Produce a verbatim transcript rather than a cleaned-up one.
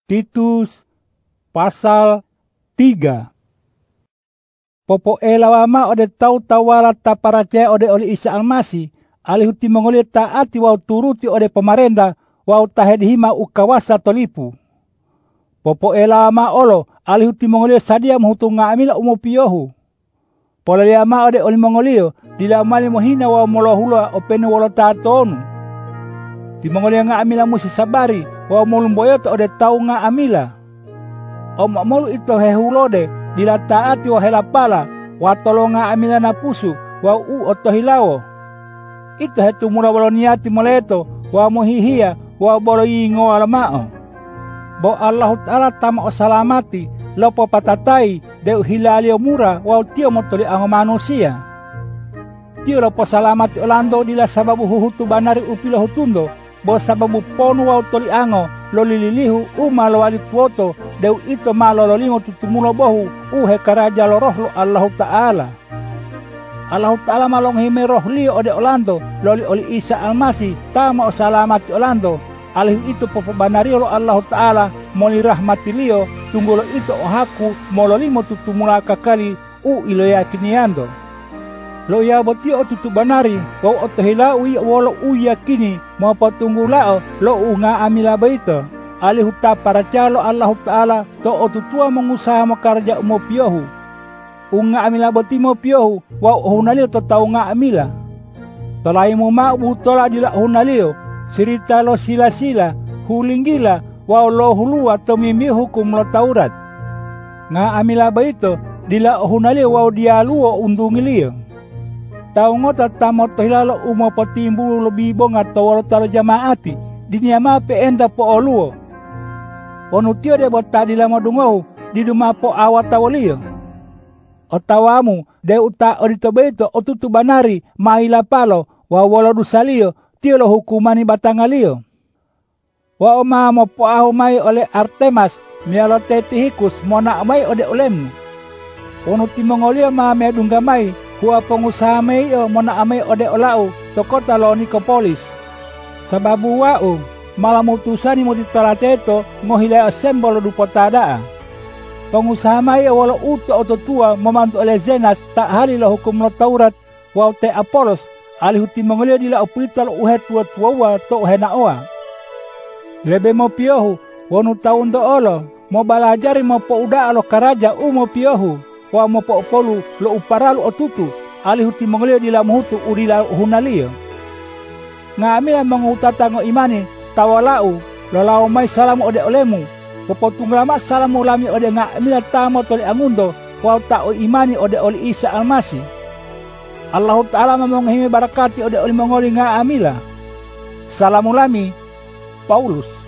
Titus pasal tiga. Popo elawama ode tau tawala ta paracaya ode oli Isa Almasih, alihuti mongoli taati wau turuti ode pemarenda wau tahedihima ukawasa tolipu. Popo elawama olo alihuti mongoli sadia muhutu ngaamila umopiohu. Polaliama ode oli mongolio dila mali mohina wau molohula opene wolo tatonu. Ti mongoli ngaamila musi sabari wau molumboyoto ode tau ngaamila. Oma molu ito hehulode dila taati wa helapala wa tolonga amila na pusu wa u otohilawo. Ito hetu mula walo niati moleto wa mohihia wa bolo yingo alamao. Bo Allah Ta'ala tama o salamati lopo patatai deu hilalio mura wa tio motoli ango manusia. Tio lopo salamati olando dila sababu huhutu banari upilo hutundo bo sababu ponu wa toli ango lolililihu umalo walituoto deu ito malololimo tutumulo bohu uhe karaja lorohlo Allah Ta'ala. Allah Ta'ala malong hime roh liyo ode olando loli oli Isa Almasih tama o salamati olando alihu ito popobanario lo Allah Ta'ala moli rahmati liyo tunggulo ito ohaku mololimo tutumula kakali u ilo yakiniando. Lo ya botio o tutubanari wau otohila ui wolo u yakini mau patunggulao lo unga amila baito. Alihu ta para calo Allah Ta'ala to otutua mengusaha makarja umopiohu. Unga amila botimo piohu wau hunalio to tau nga amila. Tolai mo maubu tola dila hunalio sirita lo sila-sila hulinggila wau lo hulua to mimi hukum lo Taurat. Nga amila baito dila hunalio wau dialuo undungilio. Tau ngota tamo tohilalo umo potimbulu lebih bonga tawalo talo jamaati dinyama pe enda po oluo. Onutio de bota dila modungohu di duma po awatawalio. Otawamu de uta orito beito otutu banari maila palo wa wolo dusalio tio lo hukumani batangalio. Wa oma mo po ahu mai oleh Artemas mialo tetihikus mona mai ode olemu. Onuti mongolio ma medungga mai hua pengusaha mei o mona amai ode olau tokota lo Nikopolis. Sababu wau malamutusani mo ditolateto ngohilai asembolo dupotadaa. Pengusaha mai wala uto ototua memantu oleh Zenas tak hali lo hukum lo Taurat wau te Apolos alihuti mongolio dila opulita lo uhe tua-tua to uhe naoa. Lebe mo piohu wonu taundo olo mo balajari mo po uda alo karaja umo piohu wa mo po polu lo uparalu otutu alihuti mongolio dila muhutu udila hunalio. Ngamila mengutatang imani tawalau lolau mai salam ode olemu popotung lama salam ulami ode ngamila tamo toli angundo wau ta'o imani ode oli Isa Almasih. Allah Ta'ala memonghimi barakati ode oli mongoli ngamila. Salam ulami Paulus.